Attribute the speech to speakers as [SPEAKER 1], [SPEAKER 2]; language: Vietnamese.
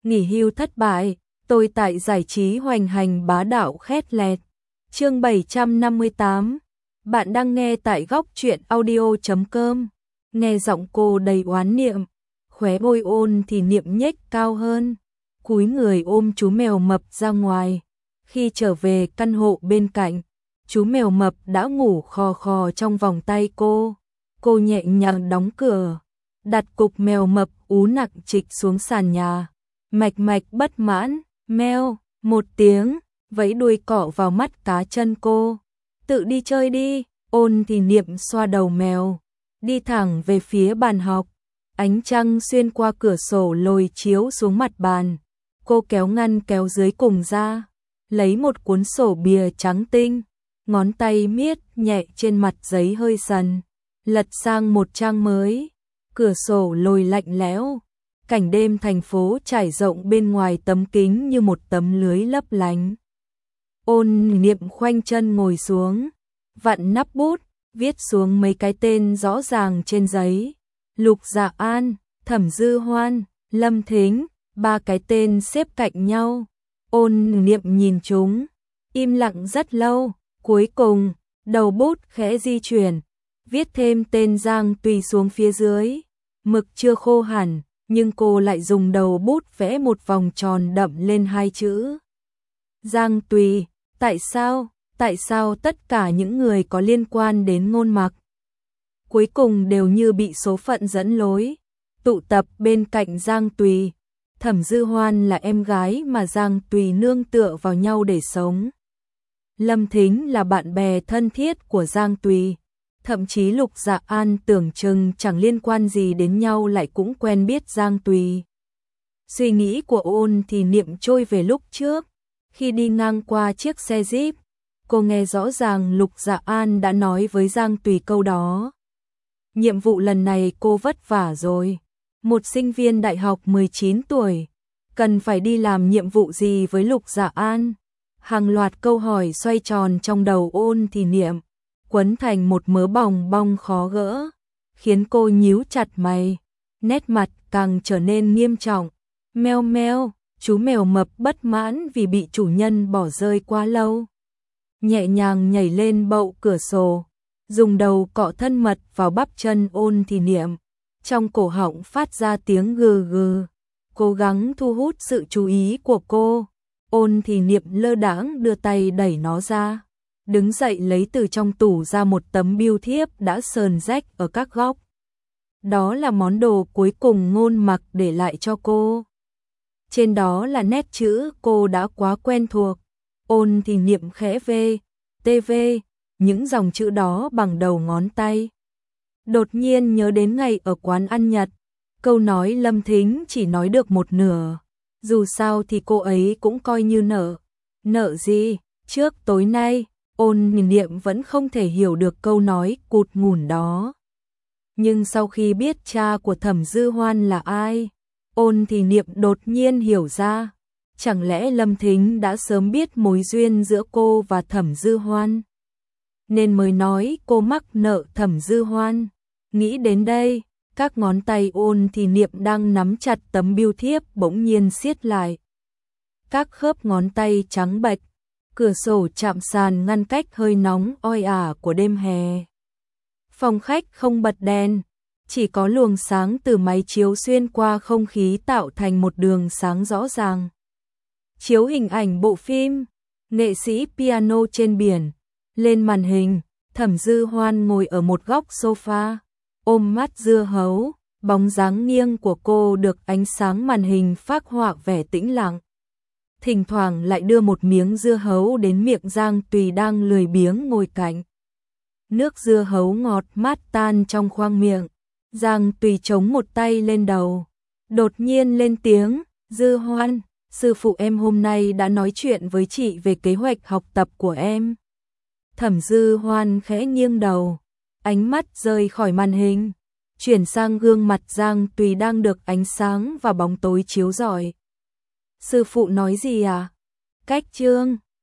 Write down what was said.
[SPEAKER 1] nghỉ hưu thất bại, tôi tại giải trí hoành hành bá đạo khét lẹt. Chương 758. Bạn đang nghe tại góc truyện audio.com. Nghe giọng cô đầy oán niệm, khóe môi Ôn thì niệm nhếch cao hơn, cúi người ôm chú mèo mập ra ngoài. Khi trở về căn hộ bên cạnh, chú mèo mập đã ngủ khò khò trong vòng tay cô. Cô nhẹ nhàng đóng cửa, đặt cục mèo mập ú nặng trịch xuống sàn nhà. Mạch mạch bất mãn, meo, một tiếng, vẫy đuôi cọ vào mắt cá chân cô. Tự đi chơi đi, Ôn thì niệm xoa đầu mèo, đi thẳng về phía bàn học. Ánh trăng xuyên qua cửa sổ lồi chiếu xuống mặt bàn. Cô kéo ngăn kéo dưới cùng ra, lấy một cuốn sổ bìa trắng tinh, ngón tay miết nhẹ trên mặt giấy hơi sần, lật sang một trang mới. Cửa sổ lồi lạnh lẽo, cảnh đêm thành phố trải rộng bên ngoài tấm kính như một tấm lưới lấp lánh. Ôn niệm khoanh chân ngồi xuống, vặn nắp bút, viết xuống mấy cái tên rõ ràng trên giấy. Lục Dạ An, Thẩm Dư Hoan, Lâm Thính, ba cái tên xếp cạnh nhau. Ôn niệm nhìn chúng, im lặng rất lâu, cuối cùng, đầu bút khẽ di chuyển, viết thêm tên Giang Tùy xuống phía dưới. Mực chưa khô hẳn, nhưng cô lại dùng đầu bút vẽ một vòng tròn đậm lên hai chữ Giang Tùy. Tại sao tất cả những người có liên quan đến Ngôn Mặc cuối cùng đều như bị số phận dẫn lối, tụ tập bên cạnh Giang Tùy? Thẩm Dư Hoan là em gái mà Giang Tùy nương tựa vào nhau để sống. Lâm Thính là bạn bè thân thiết của Giang Tùy. Thậm chí Lục Dạ An tưởng chừng chẳng liên quan gì đến nhau lại cũng quen biết Giang Tùy. Suy nghĩ của Ôn thì niệm trôi về lúc trước. Khi đi ngang qua chiếc xe Jeep, cô nghe rõ ràng Lục Dạ An đã nói với Giang Tùy câu đó. Nhiệm vụ lần này cô vất vả rồi. Một sinh viên đại học 19 tuổi, cần phải đi làm nhiệm vụ gì với Lục Dạ An? Hàng loạt câu hỏi xoay tròn trong đầu Ôn thì niệm, quấn thành một mớ bòng bong khó gỡ, khiến cô nhíu chặt mày, nét mặt càng trở nên nghiêm trọng. Meo meo, chú mèo mập bất mãn vì bị chủ nhân bỏ rơi quá lâu, nhẹ nhàng nhảy lên bậu cửa sổ, dùng đầu cọ thân mật vào bắp chân Ôn thì niệm, trong cổ họng phát ra tiếng gừ gừ, cố gắng thu hút sự chú ý của cô. Ôn thì niệm lơ đãng đưa tay đẩy nó ra, đứng dậy lấy từ trong tủ ra một tấm bưu thiếp đã sờn rách ở các góc. Đó là món đồ cuối cùng Ngôn Mặc để lại cho cô. Trên đó là nét chữ cô đã quá quen thuộc. Ôn thì niệm khẽ TV, những dòng chữ đó bằng đầu ngón tay. Đột nhiên nhớ đến ngày ở quán ăn Nhật, câu nói Lâm Thính chỉ nói được một nửa. Dù sao thì cô ấy cũng coi như nợ gì. Trước tối nay, Ôn niệm vẫn không thể hiểu được câu nói cụt ngủn đó. Nhưng sau khi biết cha của Thẩm Dư Hoan là ai, Ôn thì niệm đột nhiên hiểu ra. Chẳng lẽ Lâm Thính đã sớm biết mối duyên giữa cô và Thẩm Dư Hoan, nên mới nói cô mắc nợ Thẩm Dư Hoan. Nghĩ đến đây, các ngón tay Ôn thì niệm đang nắm chặt tấm bưu thiếp bỗng nhiên siết lại. Các khớp ngón tay trắng bệch, cửa sổ chạm sàn ngăn cách hơi nóng oi ả của đêm hè. Phòng khách không bật đèn, chỉ có luồng sáng từ máy chiếu xuyên qua không khí tạo thành một đường sáng rõ ràng. Chiếu hình ảnh bộ phim Nghệ sĩ piano trên biển. Lên màn hình, Thẩm Dư Hoan ngồi ở một góc sofa, ôm mắt dưa hấu, bóng dáng nghiêng của cô được ánh sáng màn hình phác họa vẻ tĩnh lặng. Thỉnh thoảng lại đưa một miếng dưa hấu đến miệng Giang Tùy đang lười biếng ngồi cạnh. Nước dưa hấu ngọt mát tan trong khoang miệng. Giang Tùy chống một tay lên đầu, đột nhiên lên tiếng, Dư Hoan, sư phụ em hôm nay đã nói chuyện với chị về kế hoạch học tập của em. Thẩm Dư Hoan khẽ nghiêng đầu, ánh mắt rời khỏi màn hình, chuyển sang gương mặt Giang Tùy đang được ánh sáng và bóng tối chiếu rọi. Sư phụ nói gì à? Cách chương